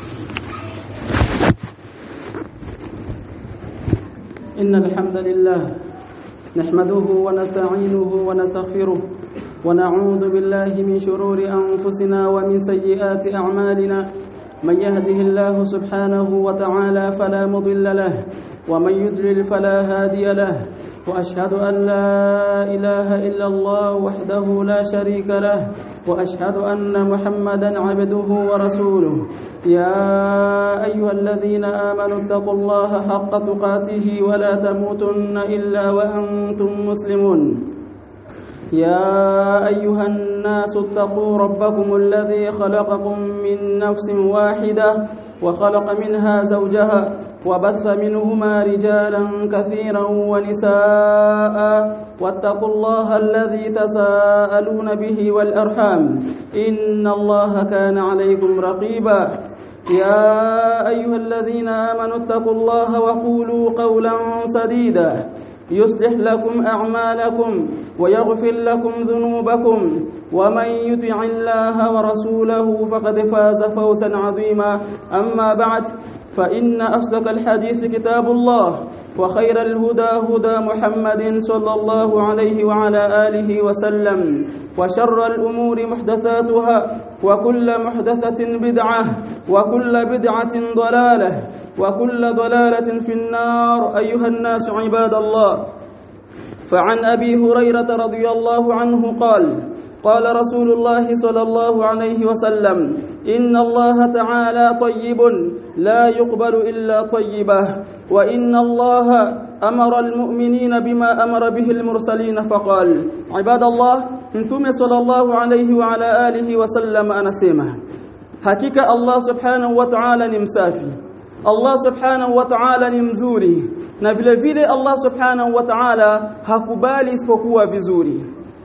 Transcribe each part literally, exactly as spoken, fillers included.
إن الحمد لله نحمده ونستعينه ونستغفره ونعوذ بالله من شرور أنفسنا ومن سيئات أعمالنا من يهده الله سبحانه وتعالى فلا مضل له ومن يضلل فلا هادي له وأشهد أن لا إله إلا الله وحده لا شريك له وأشهد أن محمدا عبده ورسوله يا أيها الذين آمنوا اتقوا الله حق تقاته ولا تموتن إلا وأنتم مسلمون يا أيها الناس اتقوا ربكم الذي خلقكم من نفس واحدة وخلق منها زوجها وبث منهما رجالا كثيرا ونساء واتقوا الله الذي تساءلون به والأرحام إن الله كان عليكم رقيبا يا أيها الذين آمنوا اتقوا الله وقولوا قولا سديدا يصلح لكم أعمالكم ويغفر لكم ذنوبكم ومن يطع الله ورسوله فقد فاز فوزا عظيما أما بعد فإن أصدق الحديث كتاب الله وخير الهدى هدى محمد صلى الله عليه وعلى آله وسلم وشر الأمور محدثاتها وكل محدثة بدعة وكل بدعة ضلالة وكل ضلالة في النار أيها الناس عباد الله فعن أبي هريرة رضي الله عنه قال قال رسول الله صلى الله عليه وسلم إن الله تعالى طيب لا يقبل إلا طيبه وإن الله أمر المؤمنين بما أمر به المرسلين فقال عباد الله انتم صلى الله عليه وعلى آله وسلم أنسيمه حقيقة الله سبحانه وتعالى نمسافي Allah subhanahu wa ta'ala ni mzuri na vile vile Allah subhanahu wa ta'ala hakubali isipokuwa vizuri.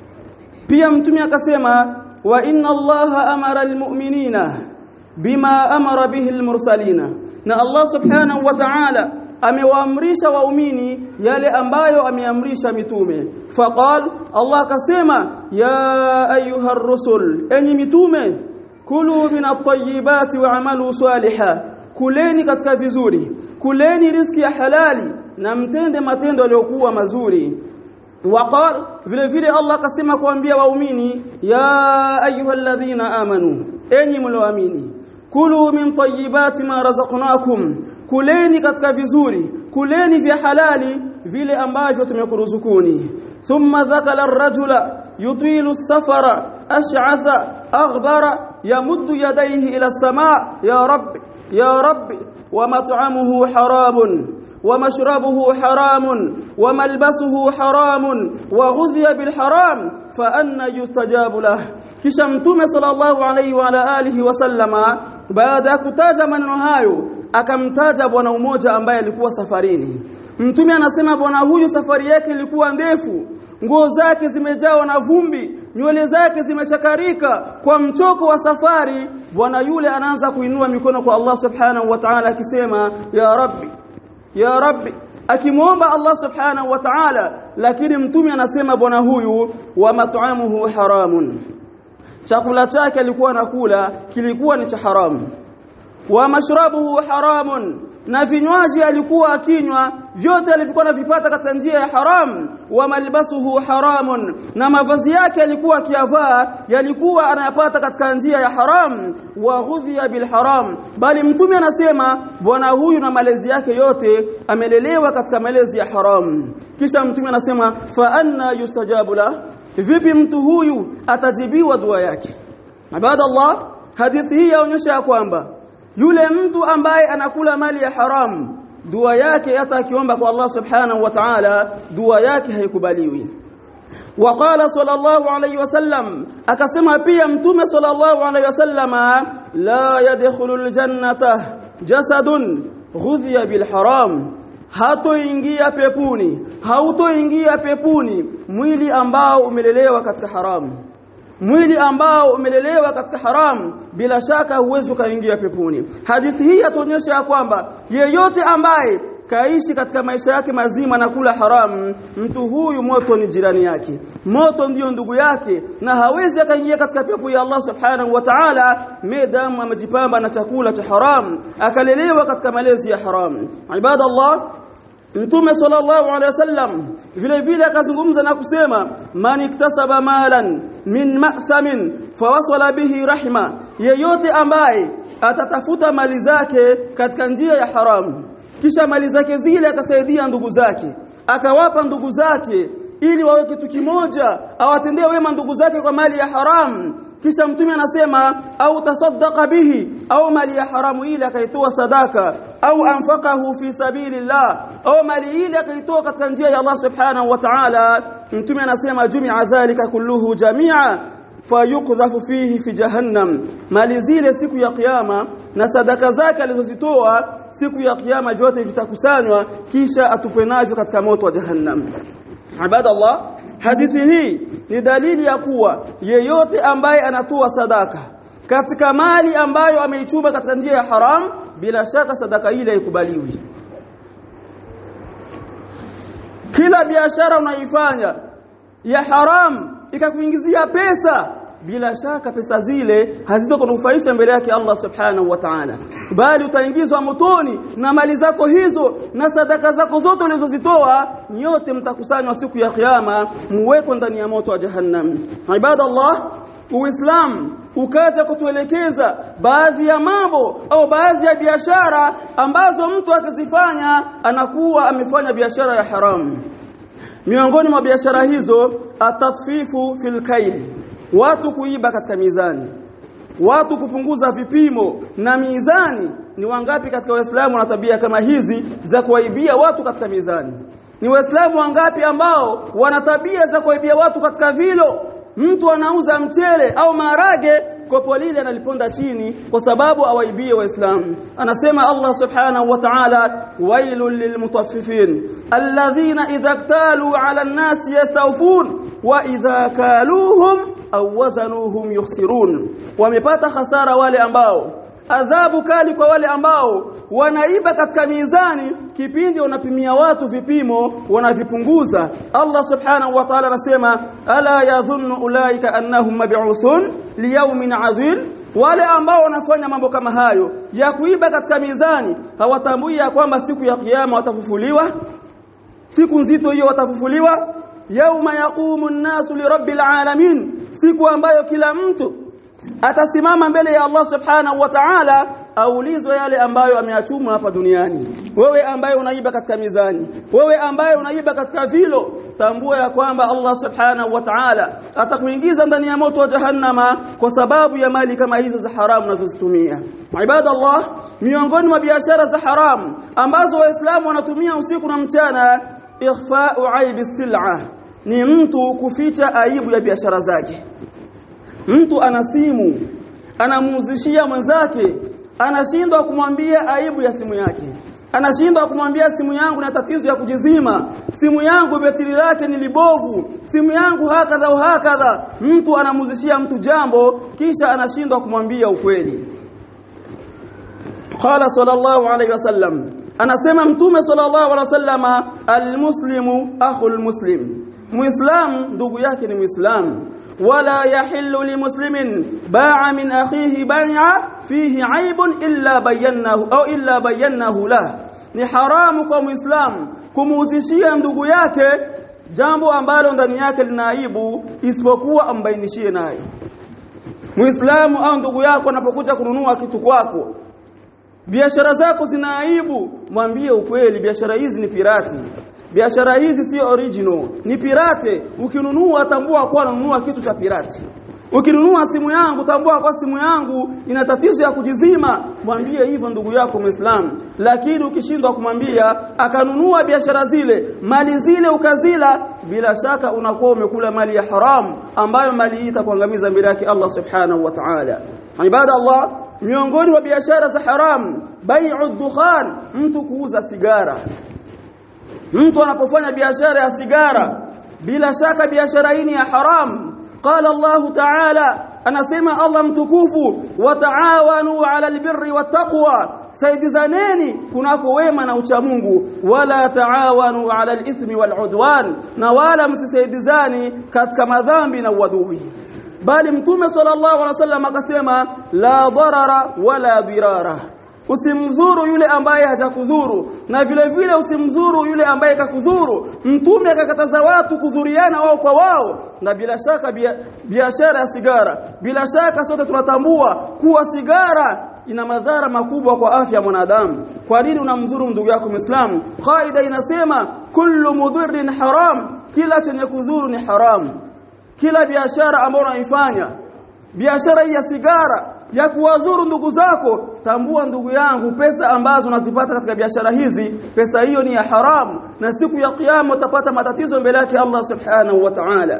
Pia mtume akasema wa inna Allaha amara almu'minina bima amara bihi almursalina, na Allah subhanahu wa ta'ala amewaamrisha waumini yale ambayo ameamrisha mitume. Faqal, Allah akasema ya ayuha ar-rusul, enyi mitume, kulu min at-tayyibati wa'malu salihan, kuleni katika vizuri, kuleni riziki ya halali na mtende matendo yaliyokuwa mazuri. Waqal, vile vile Allah akasema kuambia waumini ya ayyuhalladhina amanu, enyi mlioamini, kulu min tayyibati ma razaqnakum, kuleni katika vizuri, kuleni vya halali vile ambavyo tumekuruzukuni. Thumma dhakala ar-rajula yutilu as-safara ash'atha aghbara yamuddu yadayhi ila as-samaa ya rabbi يا رب ومطعمه حرام ومشربه حرام وملبسه حرام وغذي بالحرام فأنا يستجاب له. kisha mtume sallallahu alayhi wa ala alihi wasallama baada ya kutaja maneno hayo akamtaja bwana mmoja ambaye alikuwa safarini. Mtume anasema bwana huyu safari yake ilikuwa ndefu, nguo zake zimejawa na vumbi, nywele zake zimechakarika kwa mchoko wa safari. Bwana yule anaanza kuinua mikono kwa Allah subhanahu wa ta'ala akisema ya rabbi ya rabbi, akimuomba Allah subhanahu wa ta'ala. Lakini mtume anasema bwana huyu wa mat'amuhu haramun, chakula chake alikuwa anakula kilikuwa ni cha haramu. Wa mashrabuhu haramun, na vinywaji alikuwa akinywa vyote alivyokuwa anavipata katika njia ya haram. Wa malbasuhu haramun, na mavazi yake alikuwa akiyavaa yalikuwa anayapata katika njia ya haram. Wa ghudhiya bil haram, bali mtume anasema bwana huyu na malezi yake yote amelelewa katika malezi ya haram. Kisha mtume anasema fa anna yustajabu la, vipi mtu huyu atajibiwa dua yake? Ibadallah, hadithi hii yaonyesha kwamba yule mtu ambaye anakula mali ya haram, dua yake hata akiomba kwa Allah subhanahu wa ta'ala dua yake haikubaliwi. Waqala sallallahu alayhi wasallam, akasema pia mtume sallallahu alayhi wasallama la yadkhulul jannata jasadun ghudhiya bil haram, hatoingia peponi, hautoingia peponi mwili ambao umelelewa katika haramu. Mwili ambao umelelewa katika haramu bila shaka huwezi kaingia peponi. Hadithi hii yatuonyesha kwamba yeyote ambaye kaishi katika maisha yake mazima na kula haram, mtu huyu moto ni jirani yake, moto ndio ndugu yake, na hawezi akaingia katika pepo ya Allah subhanahu wa ta'ala medamu amejipamba na chakula cha haram, akalelewa katika malezi ya haram. Ibadallah, Mtume sallallahu alaihi wasallam vile vile akazungumza na kusema, man iktasaba malan min ma'thamin fawasala bihi rahma, yeyote ambaye atatafuta mali zake katika njia ya haramu, kisha mali zake zile akasaidia ndugu zake, akawapa ndugu zake ili wawe kitu kimoja, awatendee wema ndugu zake kwa mali ya haramu, kisha Mtume anasema au tasaddaqa bihi, au mali ya haramu ile akaitoa sadaka, au anfaqahu fi sabilillah, au mali ile akaitoa katika njia ya Allah subhanahu wa ta'ala, Mtume anasema jumi'a dhalika kulluhu jami'a fayukdhafu fihi fi jahannam, mali zile siku ya kiyama na sadaka zake alizozitoa siku ya kiyama vyote vitakusanywa kisha atupwe navyo katika moto wa jahannam. Ibadallah, hadithi hii ni dalili ya kuwa yeyote ambaye anatoa sadaka katika mali ambayo ameichuma katika njia ya haram, bila shaka sadaka ile haikubaliwi. Kila biashara unaifanya ya haram ikakuingizia pesa, bila shaka pesa zile hazitokunufaisha mbele yake Allah subhanahu wa ta'ala, bali utaingizwa motoni na mali zako hizo na sadaka zako zote ulizozitoa nyote mtakusanywa siku ya kiyama muweko ndani ya moto wa jahannam. Ibadallah, Uislamu ukaja kutuelekeza baadhi ya mambo au baadhi ya biashara ambazo mtu akizifanya anakuwa amefanya biashara ya haramu. Miongoni mwa biashara hizo atatfifu fil kail, watu kuiba katika mizani, watu kupunguza vipimo na mizani. Ni wangapi katika Waislamu wana tabia kama hizi za kuwaibia watu katika mizani? Ni Waislamu wangapi ambao wana tabia za kuwaibia watu katika vilo? Mtu anauza mchele au maharage, kopo lile analiponda chini kwa sababu awaibie Waislamu. Anasema Allah subhanahu wa ta'ala, wailul lilmutaffifin alladhina idha iktalu 'ala an-nasi yastawfun wa idha kaluhum aw wazanuhum yukhsirun. Wamepata hasara wale ambao, adhabu kali kwa wale ambao wanaiba katika mizani, kipindi wanapimia watu vipimo wanavipunguza. Allah subhanahu wa ta'ala anasema, ala yadhunnu ulaika annahum mab'uthun liyawmin 'adhim, wale ambao wanafanya mambo kama hayo ya kuiba katika mizani hawatambui ya kwamba siku ya kiyama watafufuliwa, siku nzito hiyo watafufuliwa. Yauma yaqumu an-nasu li rabbil alamin, siku ambayo kila mtu atasimama mbele ya Allah subhanahu wa ta'ala aulizwe yale ambayo ameachuma hapa duniani. Wewe ambaye unaiba katika mizani, wewe ambaye unaiba katika vilo, tambua ya kwamba Allah subhanahu wa ta'ala atakuingiza ndani ya moto wa jahannama kwa sababu ya mali kama hizo za haramu unazozitumia. Ibadallah, miongoni mwa biashara za haramu ambazo Waislamu wanatumia usiku na mchana, ikhfa'u aibi sil'a, ni mtu kuficha aibu ya biashara zake. Mtu ana simu, anamuuzishia mwenzake, anashindwa kumwambia aibu ya simu yake, anashindwa kumwambia simu yangu na tatizo ya kujizima, simu yangu betri lake ni libovu, simu yangu hakadha au hakadha. Mtu anamuuzishia mtu jambo kisha anashindwa kumwambia ukweli. Qala sallallahu alayhi wasallam, anasema Mtume sallallahu alayhi wasallama, almuslimu akhul muslim, muislamu ndugu yake ni muislamu. ولا يحل لمسلم باع من أخيه بيعا فيه عيب إلا بينه أو إلا بينه له, ni haramu kwa muislamu kumuuzishia ndugu yake jambo ambalo ndani yake lina aibu isipokuwa ambainishie nayo. Muislamu au ndugu yako anapokuja kununua kitu kwako, biashara zako zina aibu, mwambie ukweli, biashara hizi ni pirati, biashara hizi sio original, ni pirate. Ukinunua tambua kwa unanunua kitu cha pirati. Ukinunua simu yangu tambua kwa simu yangu ina tatizo ya kujizima, mwambie hivyo ndugu yako Muislamu. Lakini ukishindwa kumwambia akanunua biashara zile, mali zile ukazila, bila shaka unakuwa umekula mali ya haramu ambayo mali hii itakuangamiza mbele yake Allah subhanahu wa ta'ala. Ibadallah, miongoni mwa biashara za haramu bai'u dukhan, mtu kuuza sigara. Mtu anapofanya biashara ya sigara, bila shaka biashara hii ni ya haram. Qala Allah ta'ala, anasema Allah mtukufu wataawanu ala albirri wattaqwa saidizaneni kunako wema na ucha Mungu wala taawanu ala alithmi waludwan na wala msisaidizani katika madhambi na uadui bali mtume sallallahu alaihi wasallam akasema la darara wala dirara usimdhuru yule ambaye hajakudhuru na vile vile usimdhuru yule ambaye kakudhuru mtume akakataza watu kudhuriana wao kwa wao na bila shaka biashara ya sigara bila shaka sote tunatambua kuwa sigara ina madhara makubwa kwa afya ya mwanadamu kwa nini unamdhuru ndugu yako Muislamu kaida inasema kullu mudhirrin haram kila chenye kudhuru ni haram kila biashara ambayo unaifanya biashara ya sigara ya kuwadhuru ndugu zako tambua ndugu yangu pesa ambazo unazipata katika biashara hizi pesa hiyo ni ya haramu na siku ya kiyama utapata matatizo mbele yake Allah subhanahu wa ta'ala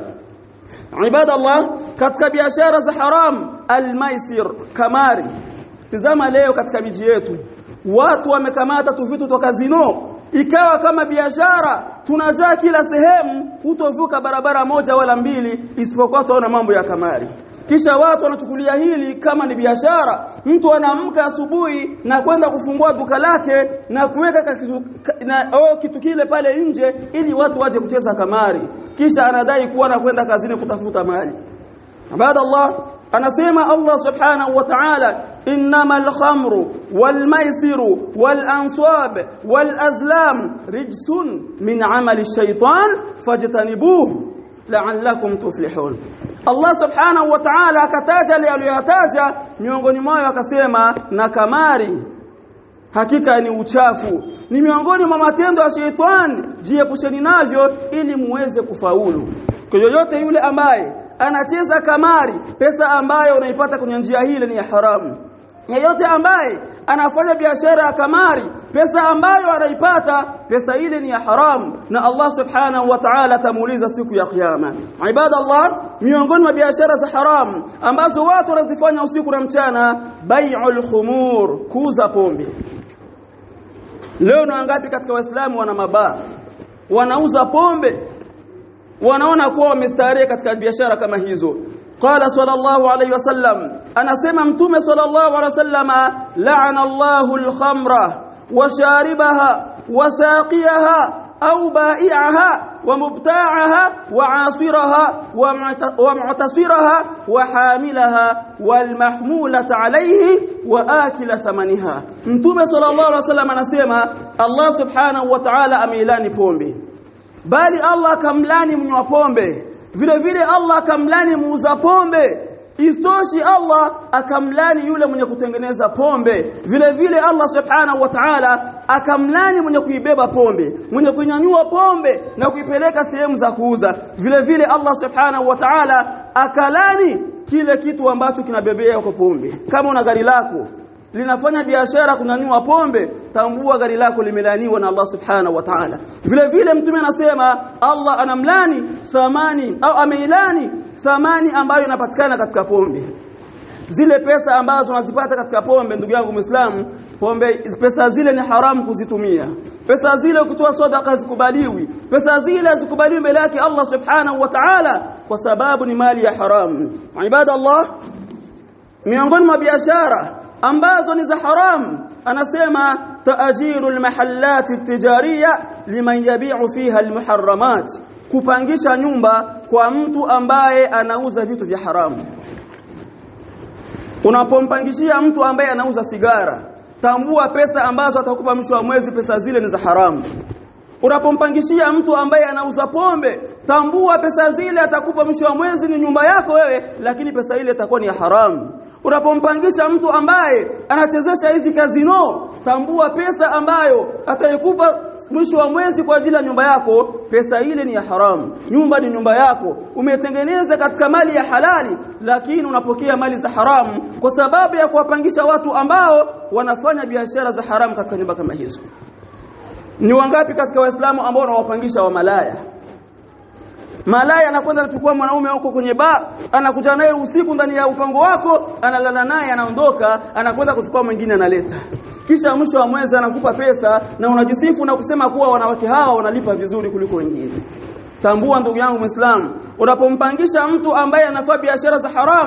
ibadallah katika biashara za haram almaisir kamari tazama leo katika miji yetu watu wamekamata tu vitu toka zino ikawa kama biashara tunajaa kila sehemu hutovuka barabara moja wala mbili isipokuwa tuona mambo ya kamari kisha watu wanachukulia hili kama ni biashara mtu anaamka asubuhi na kwenda kufungua duka lake na kuweka kitu, na, oh, kitu kile pale nje ili watu waje kucheza kamari kisha anadai kuwa na kwenda kazini kutafuta mali baada Allah anasema Allah subhanahu wa ta'ala innamal khamru wal maisiru wal answab wal azlam rijsun min amali ash-shaytan fajtanibuhu la'allakum tuflihun Allah subhanahu wa ta'ala akataja yale aliyoyataja miongoni mwao akasema na kamari hakika ni uchafu ni miongoni mwa matendo ya shetani jiepusheni navyo ili muweze kufaulu kwa yoyote yule ambaye anacheza kamari pesa ambayo unaipata kwenye njia hile ni ya haramu yeyote ambaye anafanya biashara ya kamari pesa ambayo anaipata pesa ile ni ya haramu na Allah subhanahu wa ta'ala tamuuliza siku ya kiyama ibadallah miongoni mwa biashara za haramu ambazo watu wanazifanya usiku na mchana bai'ul khumur kuuza pombe leo na ngapi katika waislamu wana mabaa wanauza pombe wanaona kuwa wamestarehe katika biashara kama hizo qala sallallahu alayhi wasallam anasema mtume sallallahu alayhi wasallam la'ana Allahu al-khamra wa sharibaha wa saqiyaha au bai'aha wa mubta'aha wa 'asiraha wa mu'tasiraha wa hamilaha wal mahmulata 'alayhi wa akila thamaniha mtume sallallahu alayhi wasallam anasema Allah subhanahu wa ta'ala ameilani pombe bali Allah akamlani mnywa pombe vile vile Allah akamlani muuza pombe istoshi Allah akamlani yule mwenye kutengeneza pombe vile vile Allah subhanahu wa ta'ala akamlani mwenye kuibeba pombe mwenye kunyanyua pombe na kuipeleka sehemu za kuuza vile vile Allah subhanahu wa ta'ala akalani kile kitu ambacho kinabebea kwa pombe kama una gari lako linafanya biashara kunyanyua pombe tambua gari lako limelaniwa na Allah subhanahu wa ta'ala vile vile mtume anasema Allah anamlani thamani au ameilani thamani ambayo inapatikana katika pombe zile pesa ambazo unazipata katika pombe ndugu yangu Muislamu pombe pesa zile ni haramu kuzitumia pesa zile ukitoa sadaka zikubaliwi pesa zile zikubaliwi mbele yake Allah subhanahu wa ta'ala kwa sababu ni mali ya haramu ibadallah miongoni mwa biashara ambazo ni za haram anasema taajiru almahallat at-tijariya liman yabi'u fiha almuharramat kupangisha nyumba kwa mtu ambaye anauza vitu vya haramu unapompangishia mtu ambaye anauza sigara tambua pesa ambazo atakupa mwisho wa mwezi pesa zile ni za haramu unapompangishia mtu ambaye anauza pombe tambua pesa zile atakupa mwisho wa mwezi ni nyumba yako wewe lakini pesa ile itakuwa ni ya haramu unapompangisha mtu ambaye anachezesha hizi kazino tambua pesa ambayo ataikupa mwisho wa mwezi kwa ajili ya nyumba yako pesa ile ni ya haramu nyumba ni nyumba yako umetengeneza katika mali ya halali lakini unapokea mali za haramu kwa sababu ya kuwapangisha watu ambao wanafanya biashara za haramu katika nyumba kama hizo ni wangapi katika waislamu ambao wanawapangisha wa malaya malaya anakwenda kuchukua mwanaume huko kwenye baa anakuja naye usiku ndani ya upango wako analala naye anaondoka anakwenda kuchukua mwingine analeta kisha mwisho wa mwezi anakupa pesa na unajisifu na kusema kuwa wanawake hawa wanalipa vizuri kuliko wengine tambua ndugu yangu Muislamu unapompangisha mtu ambaye anafanya biashara za haramu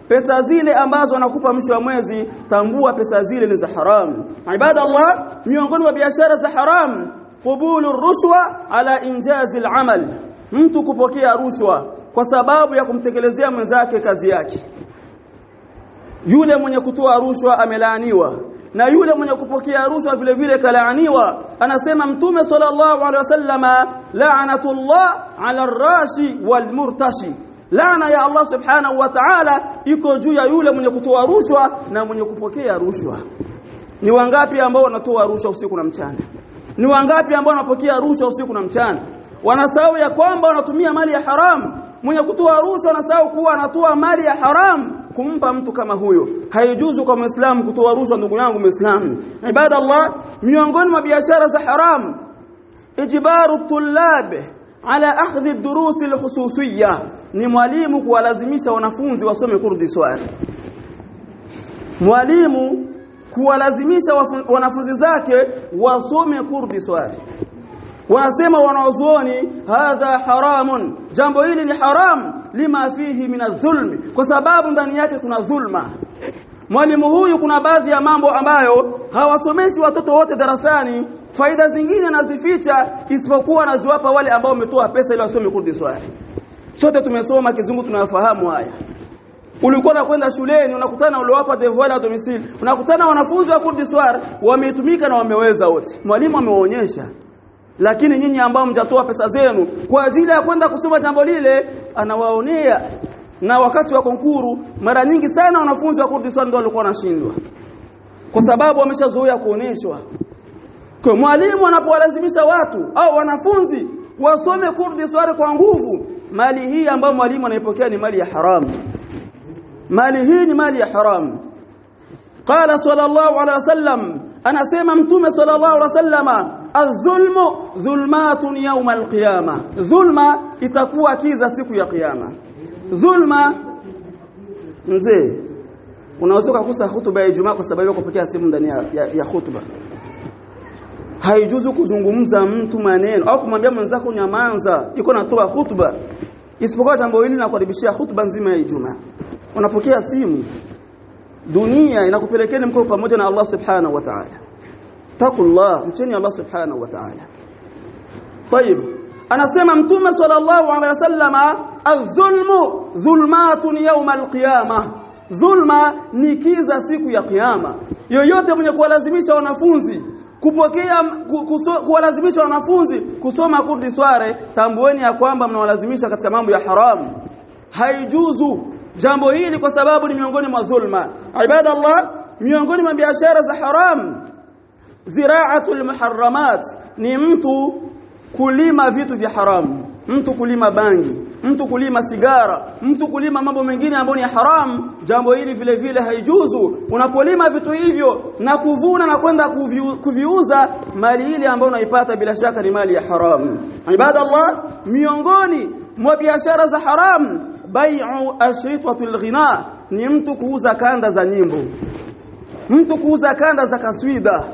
pesa zile ambazo wanakupa mwisho wa mwezi, tambua pesa zile ni za haram. Ibadallah, miongoni mwa biashara za haram qubulu rushwa ala injazi al-amal, mtu kupokea rushwa kwa sababu ya kumtekelezea mwenzake kazi yake. Yule mwenye kutoa rushwa amelaaniwa, na yule mwenye kupokea rushwa vile vile kalaaniwa. Anasema Mtume sallallahu alaihi wasallama, la'natullah ala ar-rashi wal murtashi, laana ya Allah subhanahu wa ta'ala iko juu ya yule mwenye kutoa rushwa na mwenye kupokea rushwa. Ni wangapi ambao wanatoa rushwa usiku na mchana? Ni wangapi ambao wanapokea rushwa usiku na mchana? Wanasahau ya kwamba wanatumia mali ya haram. Mwenye kutoa rushwa anasahau kuwa anatoa mali ya haram kumpa mtu kama huyo. Haijuzu kwa Muislamu kutoa rushwa, ndugu yangu Muislamu. Ibadallah, miongoni mwa biashara za haram ijbaru tullab ala akhdhi ad-durus al-khususiyya, ni mwalimu kuwalazimisha wanafunzi wasome kurdi swali. Mwalimu kuwalazimisha wanafunzi zake wasome kurdi swali. Wanasema wanazuoni hadha haramun, jambo hili ni haram, lima fihi min adh-dhulm, kwa sababu ndani yake kuna dhulma. Mwalimu huyu kuna baadhi ya mambo ambayo hawasomeshi watoto wote darasani, faida zingine anazificha, isipokuwa anaziwapa wale ambao wametoa pesa ili wasome kurdi swali. Sote tumesoma kizungu, tunafahamu haya. Ulikuwa unakwenda shuleni unakutana uliowapa devoir à domicile, unakutana wanafunzi wa kurdi swali wametumika na wameweza wote, mwalimu amewaonyesha. Lakini nyinyi ambao mjatoa pesa zenu kwa ajili ya kwenda kusoma jambo lile, anawaonea. Na wakati wa konkuru mara nyingi sana wanafunzi wa kurdi swali ndio walikuwa wanashindwa, kwa sababu wameshazoea kuoneshwa. Kwa mwalimu anapowalazimisha watu au wanafunzi wasome kurdi swali kwa nguvu, mali hii ambayo mwalimu anaipokea ni mali ya haram. Mali hii ni mali ya haram. Qala sallallahu alaihi wasallam, anasema Mtume sallallahu alaihi wasallama, adh-dhulmu dhulmatun yawm al-qiyama, dhulma itakuwa kiza siku ya kiyama. Dhulma, mzee unaweza kukosa hutuba ya Ijumaa kwa sababu ya kupokea simu ndani ya, ya, ya hutuba. Haijuzu kuzungumza mtu maneno au kumwambia mwenzako nyamanza iko natoa hutuba, isipokuwa jambo hili linakaribishia hutuba nzima ya Ijumaa. Unapokea simu, dunia inakupelekeni mko pamoja na Allah subhanahu wa ta'ala. Taqullah, mcheni Allah subhanahu wa ta'ala. Tayib, anasema Mtume sallallahu alaihi wasallama, adh-dhulmu dhulmatun yawm al-qiyamah, dhulma ni kiza siku ya kiyama. Yoyote mwenye kuwalazimisha wanafunzi kupokea kuwalazimisha wanafunzi kusoma kurdi sware, tambueni ya kwamba mnawalazimisha katika mambo ya haram. Haijuzu jambo hili kwa sababu ni miongoni mwa dhulma. Ibadallah, miongoni mwa biashara za haram zira'atul muharramat, ni mtu kulima vitu vya haram, mtu kulima bangi, mtu kulima sigara, mtu kulima mambo mengine ambayo ni haram. Jambo hili vile vile haijuzu. Unapolima vitu hivyo na kuvuna na kwenda kuviuza, mali ile ambayo unaipata bila shaka ni mali ya haram. Ibadallah, miongoni mwa biashara za haram bai'u ashritatul ghina, ni mtu kuuza kanda za nyimbo, mtu kuuza kanda za kaswida.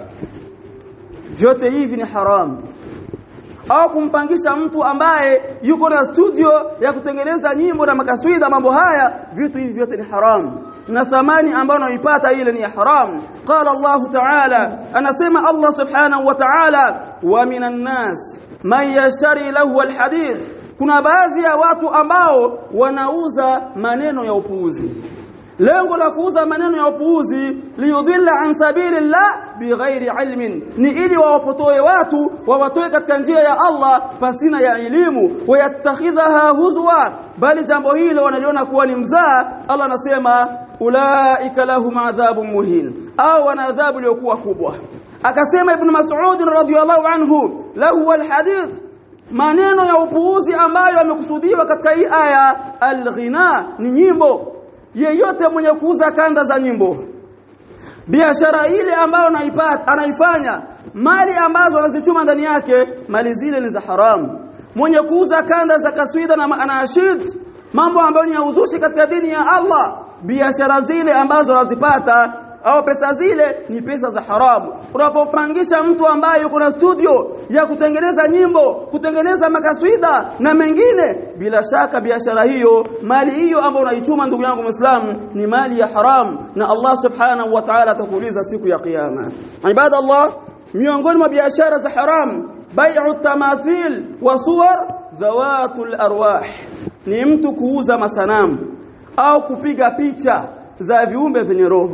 Vyote hivi ni haram. Au kumpangisha mtu ambaye yuko na studio ya kutengeneza nyimbo na makaswida, mambo haya, vitu hivi vyote ni haram, na thamani ambayo unaipata ile ni haram. Qala Allah ta'ala, anasema Allah subhanahu wa ta'ala, wa minan nas man yashtari lahu alhadith, kuna baadhi ya watu ambao wanauza maneno ya upuuzi. Lengo la kuuza maneno ya upuuzi, liyudilla an sabilillah bighairi ilmin, ni ili wawapotoe watu, wawatoe katika njia ya Allah pasina ya elimu. Wayattakhidhaha huzwa, bali jambo hilo wanaliona kuwa ni mzaa. Allah anasema ulaika lahum adhabun muhin, au wana adhabu iliyokuwa kubwa. Akasema Ibn Mas'ud radhiyallahu anhu, lahu alhadith, maneno ya upuuzi ambayo yamekusudiwa katika hii aya, alghina ni nyimbo. Yeyote mwenye kuuza kanda za nyimbo, biashara ile ambayo anaipata anaifanya, mali ambazo anazichuma ndani yake, mali zile ni za haramu. Mwenye kuuza kanda za kaswida na anashid, mambo ambayo ni ya uzushi katika dini ya Allah, biashara zile ambazo anazipata au pesa zile ni pesa za haramu. Unapopangisha mtu ambaye yuko na studio ya kutengeneza nyimbo, kutengeneza makaswida na mengine, bila shaka biashara hiyo, mali hiyo ambayo unaichuma ndugu yangu Muislamu ni mali ya haramu, na Allah subhanahu wa ta'ala atakuuliza siku ya kiyama. Ibadallah, miongoni mwa biashara za haramu bai'u tamathil wa suwar dhawatul arwah, ni mtu kuuza masanamu au kupiga picha za viumbe vyenye roho.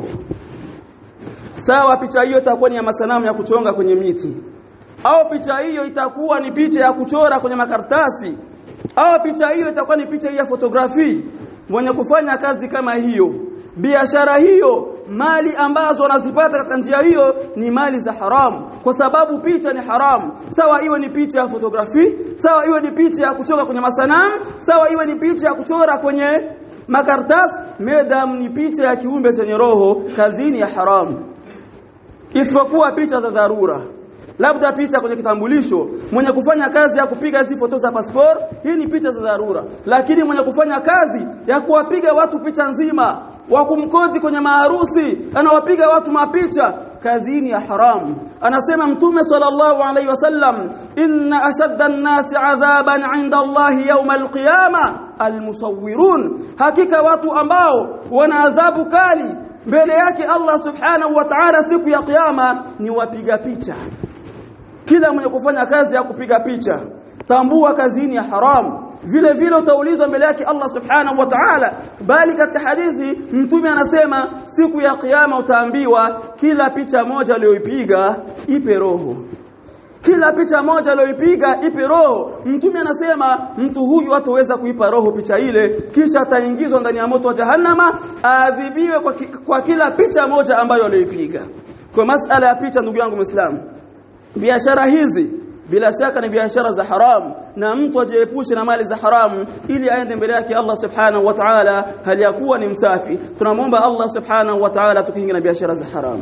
Sawa, picha hiyo itakuwa ni ya masanamu ya kuchonga kwenye miti, au picha hiyo itakuwa ni picha ya kuchora kwenye makaratasi, au picha hiyo itakuwa ni picha ya fotografi. Mwenye kufanya kazi kama hiyo, biashara hiyo, mali ambazo wanazipata katika njia hiyo ni mali za haramu, kwa sababu picha ni haramu. Sawa iwe ni picha ya fotografi, sawa iwe ni picha ya kuchora kwenye masanamu, sawa iwe ni picha ya kuchora kwenye makaratasi, madam ni picha ya kiumbe chenye roho, kazini ya haramu. Isipokuwa picha za dharura, labda picha kwenye kitambulisho. Mwenye kufanya kazi ya kupiga hizi foto za passport, hii ni picha za dharura. Lakini mwenye kufanya kazi ya kuwapiga watu picha nzima, wa kumkodi kwenye maharusi, anawapiga watu mapicha, kazini ya haramu. Anasema Mtume sallallahu alaihi wasallam, inna ashadda an-nasi adhaban 'inda Allah yawm al-qiyamah al-musawwirun, hakika watu ambao wana adhabu kali mbele yake Allah subhanahu wa ta'ala siku ya kiyama ni wapiga picha. Kila mwenye kufanya kazi ya kupiga picha, tambua kazini ya haramu. Vile vile utaulizwa mbele yake Allah subhanahu wa ta'ala. Bali katika hadithi Mtume anasema siku ya kiyama utaambiwa kila picha moja aliyoipiga ipe roho, kila picha moja aliyoipiga ipe roho. Mtume anasema mtu huyu hataweza kuipa roho picha ile, kisha ataingizwa ndani ya moto wa jahannama, adhibiwe kwa, kwa kila picha moja ambayo aliyoipiga. Kwa masala ya picha, ndugu yangu Muislamu, biashara hizi bila shaka ni biashara za haramu, na mtu ajiepushe na mali za haramu ili aende mbele yake Allah subhanahu wa ta'ala hali ya kuwa ni msafi. Tunamwomba Allah subhanahu wa ta'ala tukinge na biashara za haramu.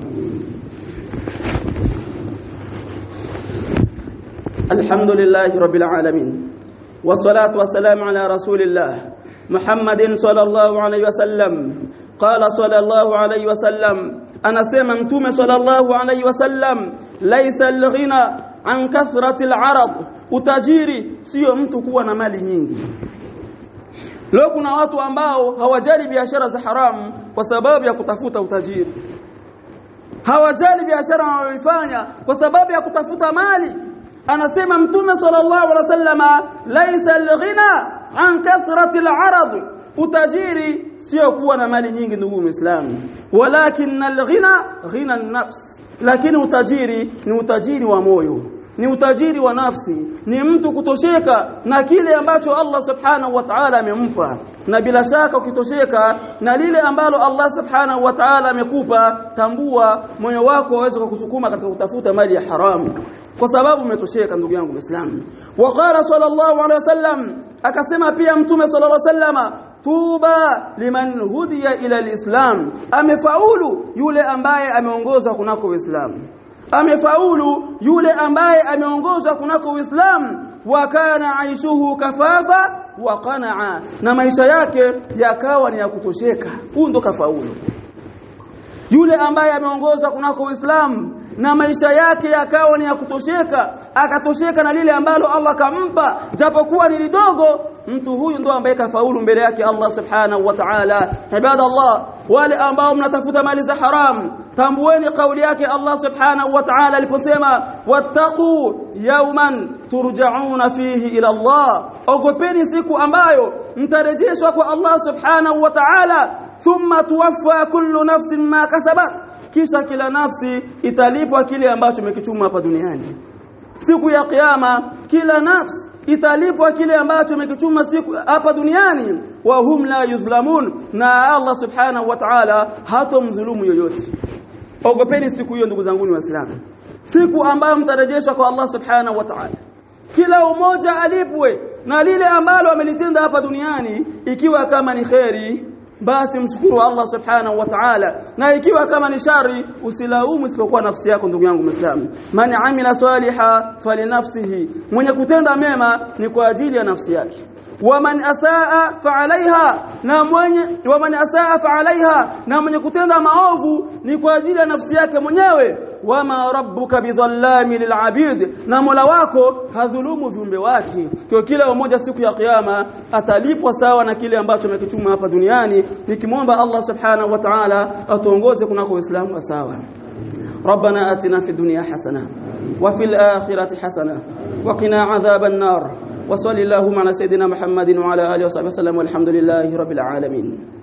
Alhamdulillahi rabbil alamin, wassalatu wassalamu ala rasulillah Muhammadin sallallahu alayhi wasallam. Qala sallallahu alayhi wasallam, anasema Mtume sallallahu alayhi wasallam, laysa al-ghina an kathrati al-arad, utajiri sio mtu kuwa na mali nyingi. Leo kuna watu ambao hawajali biashara za haramu kwa sababu ya kutafuta utajiri, hawajali biashara wanayoifanya kwa sababu ya kutafuta mali. Anasema Mtume sallallahu alaihi wasallama, laysa al-ghina an kathrati al-arad, utajiri sio kuwa na mali nyingi ndugu Muislamu, walakin al-ghina ghina an-nafs, lakini utajiri ni utajiri wa moyo, ni utajiri wa nafsi, ni mtu kutosheka na kile ambacho Allah subhanahu wa ta'ala amempa. Na bila shaka ukitosheka na lile ambalo Allah subhanahu wa ta'ala amekupa, tambua moyo wako waweza kukusukuma katika kutafuta mali ya haramu, kwa sababu umetosheka ndugu yangu Muislamu. Wa qala sallallahu alaihi wasallam, akasema pia Mtume sallallahu alaihi wasallama, tuba liman hudiya ila alislam, amefaulu yule ambaye ameongozwa kunako Uislamu, amefaulu yule ambaye ameongozwa kunako Uislamu. Wa kana aishuhu kafafa wa qanaa, na maisha yake yakawa ni ya kutosheka. Huyo ndo kafaulu, yule ambaye ameongozwa kunako Uislamu na maisha yake yakawa ni ya kutosheka, akatosheka na lile ambalo Allah kampa japokuwa ni lidogo. Mtu huyu ndo ambaye kafaulu mbele yake Allah subhanahu wa ta'ala. Ibadallah, wale ambao mnatafuta mali za haram, tambueni kauli yake Allah subhanahu wa ta'ala aliposema, wattaqu yawman turja'una fihi ila Allah, ogopeni siku ambayo mtarejeshwa kwa Allah subhanahu wa ta'ala, thumma tuwaffa kullu nafsin ma kasabat, kisha kila nafsi italipwa kile ambacho imekichuma hapa duniani. Siku ya kiyama kila nafsi italipwa kile ambacho imekichuma siku hapa duniani. Wa hum la yuzlamun, na Allah subhanahu wa ta'ala hatomdhulumu yoyote. Ogopeni siku hiyo ndugu zangu Waislamu, siku ambayo mtarejeshwa kwa Allah subhanahu wa ta'ala, kila umoja alipwe na lile ambalo amelitenda hapa duniani. Ikiwa kama ni khairi, basi mshukuru Allah subhanahu wa ta'ala, na ikiwa kama ni shari, usilaumu isipokuwa nafsi yako ndugu yangu Muislamu. Man amila saliha falinafsihi, mwenye kutenda mema ni kwa ajili ya nafsi yake. waman asaa fa'alaiha na mwenye waman asaa fa'alaiha na mwenye kutenda maovu ni kwa ajili ya nafsi yake mwenyewe wama rabbuka bidhallami lil'abid na Mola wako hadhulumu viumbe wake kwa kila mmoja siku ya kiyama atalipwa sawa na kile ambacho amekichuma hapa duniani nikimwomba Allah subhanahu wa ta'ala atuongoze kunako Uislamu wa sawa ربنا آتنا في الدنيا حسنة وفي الآخرة حسنة وقنا عذاب النار وصلى اللهم على سيدنا محمد وعلى آله وصحبه وسلم والحمد لله رب العالمين.